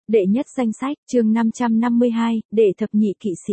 Đệ nhất danh sách, chương 552, đệ thập nhị kỵ sĩ.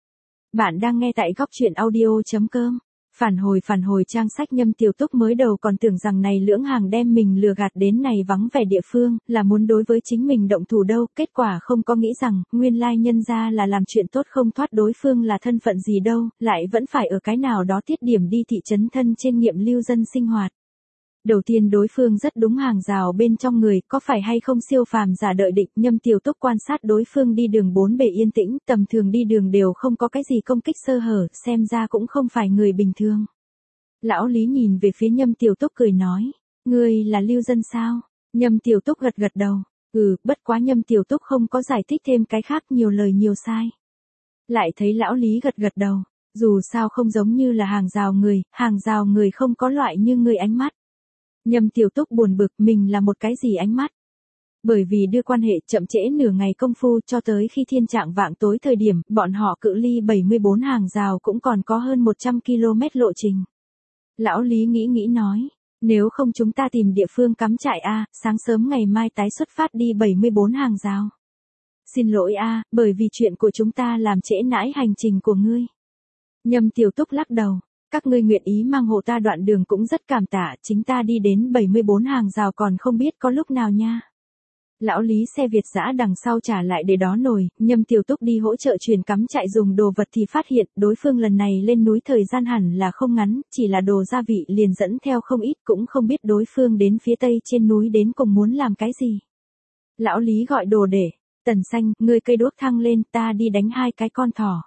Bạn đang nghe tại góc truyện audio.com. Phản hồi trang sách Nhâm Tiểu Túc mới đầu còn tưởng rằng này lưỡng hàng đem mình lừa gạt đến này vắng vẻ địa phương, là muốn đối với chính mình động thủ đâu, kết quả không có nghĩ rằng, nguyên lai nhân ra là làm chuyện tốt không thoát đối phương là thân phận gì đâu, lại vẫn phải ở cái nào đó tiết điểm đi thị trấn thân trên nghiệm lưu dân sinh hoạt. Đầu tiên đối phương rất đúng hàng rào bên trong người, có phải hay không siêu phàm giả đợi định. Nhâm Tiểu Túc quan sát đối phương đi đường bốn bề yên tĩnh, tầm thường đi đường đều không có cái gì công kích sơ hở, xem ra cũng không phải người bình thường. Lão Lý nhìn về phía Nhâm Tiểu Túc cười nói, ngươi là lưu dân sao? Nhâm Tiểu Túc gật gật đầu, bất quá Nhâm Tiểu Túc không có giải thích thêm cái khác, nhiều lời nhiều sai. Lại thấy Lão Lý gật gật đầu, dù sao không giống như là hàng rào người không có loại như người ánh mắt. Nhâm Tiểu Túc buồn bực mình là một cái gì ánh mắt. Bởi vì đưa quan hệ chậm trễ nửa ngày công phu cho tới khi thiên trạng vạng tối thời điểm, bọn họ cự ly 74 hàng rào cũng còn có hơn 100 km lộ trình. Lão Lý nghĩ nói, nếu không chúng ta tìm địa phương cắm trại sáng sớm ngày mai tái xuất phát đi 74 hàng rào. Xin lỗi bởi vì chuyện của chúng ta làm trễ nãi hành trình của ngươi. Nhâm Tiểu Túc lắc đầu. Các ngươi nguyện ý mang hộ ta đoạn đường cũng rất cảm tạ, chính ta đi đến 74 hàng rào còn không biết có lúc nào nha. Lão Lý xe Việt dã đằng sau trả lại để đó nồi, Nhâm Tiểu Túc đi hỗ trợ truyền cắm trại dùng đồ vật thì phát hiện đối phương lần này lên núi thời gian hẳn là không ngắn, chỉ là đồ gia vị liền dẫn theo không ít, cũng không biết đối phương đến phía tây trên núi đến cùng muốn làm cái gì. Lão Lý gọi đồ để, Tần Xanh, ngươi cây đuốc thăng lên, ta đi đánh 2 cái con thỏ.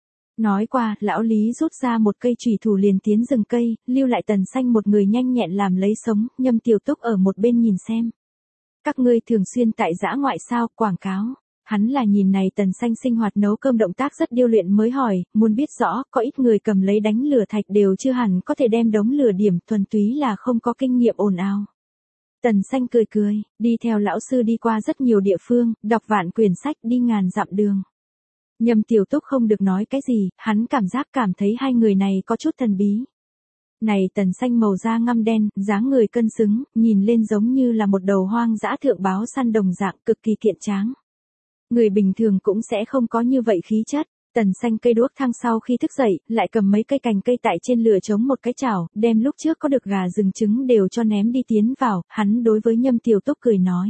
Nói qua, Lão Lý rút ra một cây chùy thủ liền tiến rừng cây, lưu lại Tần Xanh một người nhanh nhẹn làm lấy sống. Nhâm Tiểu Túc ở một bên nhìn xem. Các ngươi thường xuyên tại dã ngoại sao, quảng cáo. Hắn là nhìn này Tần Xanh sinh hoạt nấu cơm động tác rất điêu luyện mới hỏi, muốn biết rõ, có ít người cầm lấy đánh lửa thạch đều chưa hẳn có thể đem đống lửa điểm, thuần túy là không có kinh nghiệm ồn ào. Tần Xanh cười, đi theo lão sư đi qua rất nhiều địa phương, đọc vạn quyển sách, đi ngàn dặm đường. Nhâm Tiểu Túc không được nói cái gì, hắn cảm thấy hai người này có chút thần bí. Này Tần Xanh màu da ngăm đen, dáng người cân xứng, nhìn lên giống như là một đầu hoang dã thượng báo săn đồng dạng, cực kỳ kiện tráng. Người bình thường cũng sẽ không có như vậy khí chất. Tần Xanh cây đuốc thăng sau khi thức dậy, lại cầm mấy cây cành cây tại trên lửa chống một cái chảo, đem lúc trước có được gà rừng trứng đều cho ném đi tiến vào, hắn đối với Nhâm Tiểu Túc cười nói.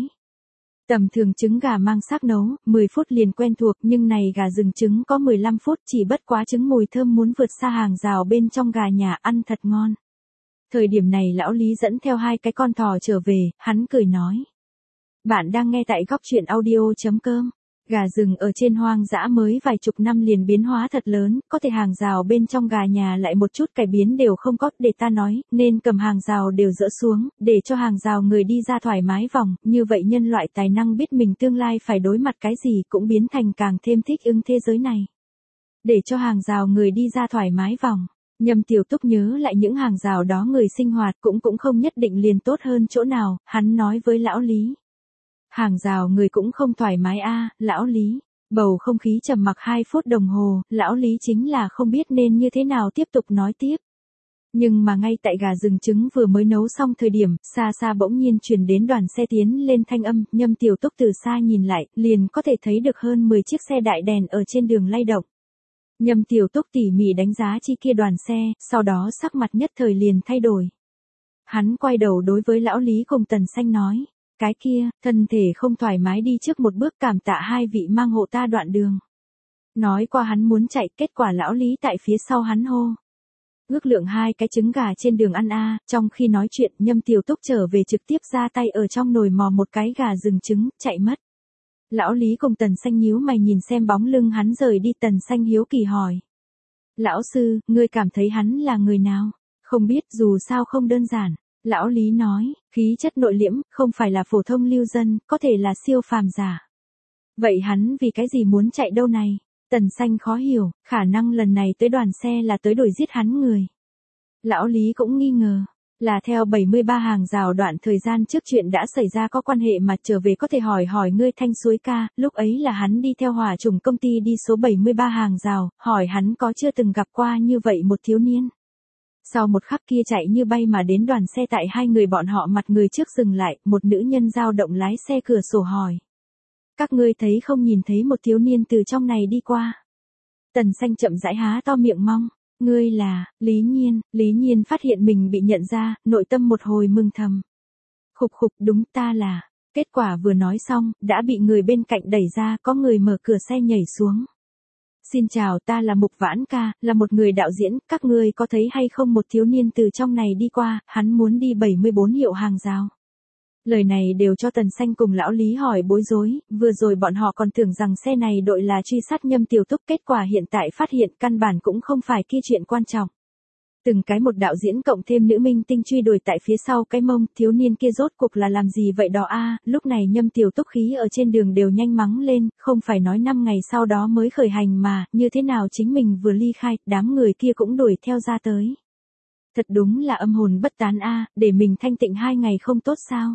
Tầm thường trứng gà mang xác nấu, 10 phút liền quen thuộc, nhưng này gà rừng trứng có 15 phút, chỉ bất quá trứng mùi thơm muốn vượt xa hàng rào bên trong gà nhà, ăn thật ngon. Thời điểm này Lão Lý dẫn theo 2 cái con thỏ trở về, hắn cười nói. Bạn đang nghe tại góc truyện audio.com. Gà rừng ở trên hoang dã mới vài chục năm liền biến hóa thật lớn, có thể hàng rào bên trong gà nhà lại một chút cải biến đều không có, để ta nói, nên cầm hàng rào đều dỡ xuống, để cho hàng rào người đi ra thoải mái vòng, như vậy nhân loại tài năng biết mình tương lai phải đối mặt cái gì cũng biến thành càng thêm thích ứng thế giới này. Để cho hàng rào người đi ra thoải mái vòng. Nhâm Tiểu Túc nhớ lại những hàng rào đó người sinh hoạt cũng không nhất định liền tốt hơn chỗ nào, hắn nói với Lão Lý. Hàng rào người cũng không thoải mái Lão Lý. Bầu không khí trầm mặc 2 phút đồng hồ, Lão Lý chính là không biết nên như thế nào tiếp tục nói tiếp. Nhưng mà ngay tại gà rừng trứng vừa mới nấu xong thời điểm, xa bỗng nhiên truyền đến đoàn xe tiến lên thanh âm, Nhâm Tiểu Túc từ xa nhìn lại, liền có thể thấy được hơn 10 chiếc xe đại đèn ở trên đường lay động. Nhâm Tiểu Túc tỉ mỉ đánh giá chi kia đoàn xe, sau đó sắc mặt nhất thời liền thay đổi. Hắn quay đầu đối với Lão Lý cùng Tần Xanh nói. Cái kia, thân thể không thoải mái đi trước một bước, cảm tạ 2 vị mang hộ ta đoạn đường. Nói qua hắn muốn chạy, kết quả Lão Lý tại phía sau hắn hô. Ước lượng 2 cái trứng gà trên đường ăn trong khi nói chuyện Nhâm Tiểu Túc trở về trực tiếp ra tay ở trong nồi mò một cái gà rừng trứng, chạy mất. Lão Lý cùng Tần Xanh nhíu mày nhìn xem bóng lưng hắn rời đi. Tần Xanh hiếu kỳ hỏi. Lão sư, ngươi cảm thấy hắn là người nào? Không biết, dù sao không đơn giản. Lão Lý nói, khí chất nội liễm, không phải là phổ thông lưu dân, có thể là siêu phàm giả. Vậy hắn vì cái gì muốn chạy đâu này? Tần Xanh khó hiểu, khả năng lần này tới đoàn xe là tới đuổi giết hắn người. Lão Lý cũng nghi ngờ, là theo 73 hàng rào đoạn thời gian trước chuyện đã xảy ra có quan hệ mà trở về có thể hỏi ngươi Thanh Suối ca, lúc ấy là hắn đi theo hỏa trùng công ty đi số 73 hàng rào, hỏi hắn có chưa từng gặp qua như vậy một thiếu niên. Sau một khắc kia chạy như bay mà đến đoàn xe tại 2 người bọn họ mặt người trước dừng lại, một nữ nhân dao động lái xe cửa sổ hỏi. Các ngươi thấy không, nhìn thấy một thiếu niên từ trong này đi qua. Tần Xanh chậm rãi há to miệng mong. Ngươi là, Lý Nhiên phát hiện mình bị nhận ra, nội tâm một hồi mừng thầm. Khục khục, đúng ta là. Kết quả vừa nói xong, đã bị người bên cạnh đẩy ra, có người mở cửa xe nhảy xuống. Xin chào, ta là Mục Vãn Ca, là một người đạo diễn, các ngươi có thấy hay không một thiếu niên từ trong này đi qua, hắn muốn đi 74 hiệu hàng rào. Lời này đều cho Tần Xanh cùng lão Lý hỏi bối rối, vừa rồi bọn họ còn tưởng rằng xe này đội là truy sát Nhâm Tiểu Túc, kết quả hiện tại phát hiện căn bản cũng không phải kia chuyện quan trọng. Từng cái một đạo diễn cộng thêm nữ minh tinh truy đuổi tại phía sau cái mông, thiếu niên kia rốt cuộc là làm gì vậy đó a? Lúc này Nhâm Tiểu Túc khí ở trên đường đều nhanh mắng lên, không phải nói 5 ngày sau đó mới khởi hành mà, như thế nào chính mình vừa ly khai, đám người kia cũng đuổi theo ra tới. Thật đúng là âm hồn bất tán a, để mình thanh tịnh 2 ngày không tốt sao?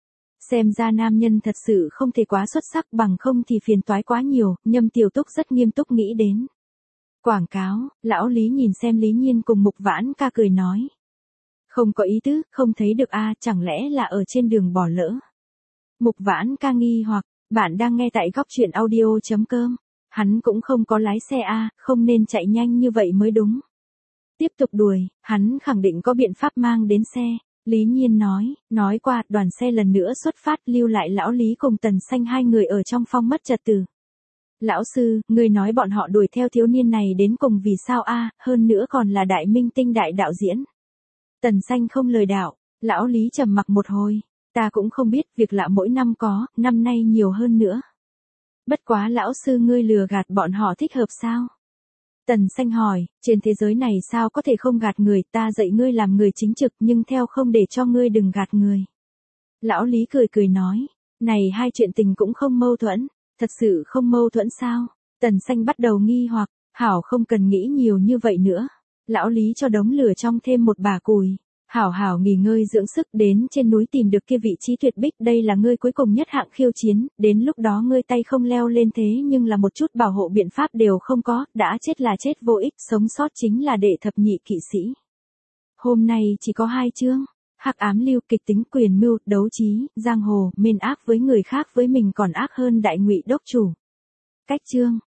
Xem ra nam nhân thật sự không thể quá xuất sắc, bằng không thì phiền toái quá nhiều, Nhâm Tiểu Túc rất nghiêm túc nghĩ đến. Quảng cáo, lão Lý nhìn xem Lý Nhiên cùng Mục Vãn Ca cười nói. Không có ý tứ, không thấy được a, chẳng lẽ là ở trên đường bỏ lỡ. Mục Vãn Ca nghi hoặc, bạn đang nghe tại góc truyện audio.com. Hắn cũng không có lái xe a, không nên chạy nhanh như vậy mới đúng. Tiếp tục đuổi, hắn khẳng định có biện pháp mang đến xe. Lý Nhiên nói qua, đoàn xe lần nữa xuất phát, lưu lại lão Lý cùng Tần Xanh hai người ở trong phong mất trật tự. Lão sư, ngươi nói bọn họ đuổi theo thiếu niên này đến cùng vì sao a, hơn nữa còn là đại minh tinh đại đạo diễn. Tần Xanh không lời đạo, lão Lý trầm mặc một hồi, ta cũng không biết, việc lạ mỗi năm có, năm nay nhiều hơn nữa. Bất quá lão sư, ngươi lừa gạt bọn họ thích hợp sao? Tần Xanh hỏi, trên thế giới này sao có thể không gạt người, ta dạy ngươi làm người chính trực nhưng theo không để cho ngươi đừng gạt người. Lão Lý cười nói, này hai chuyện tình cũng không mâu thuẫn, thật sự không mâu thuẫn sao? Tần Xanh bắt đầu nghi hoặc, hảo không cần nghĩ nhiều như vậy nữa. Lão Lý cho đống lửa trong thêm một bả củi. Hảo nghỉ ngơi dưỡng sức, đến trên núi tìm được kia vị trí tuyệt bích, đây là ngươi cuối cùng nhất hạng khiêu chiến, đến lúc đó ngươi tay không leo lên thế nhưng là một chút bảo hộ biện pháp đều không có, đã chết là chết vô ích, sống sót chính là đệ thập nhị kỵ sĩ. Hôm nay chỉ có 2 chương, hắc ám lưu, kịch tính, quyền mưu, đấu trí, giang hồ, mên ác với người khác với mình còn ác hơn đại ngụy đốc chủ. Cách chương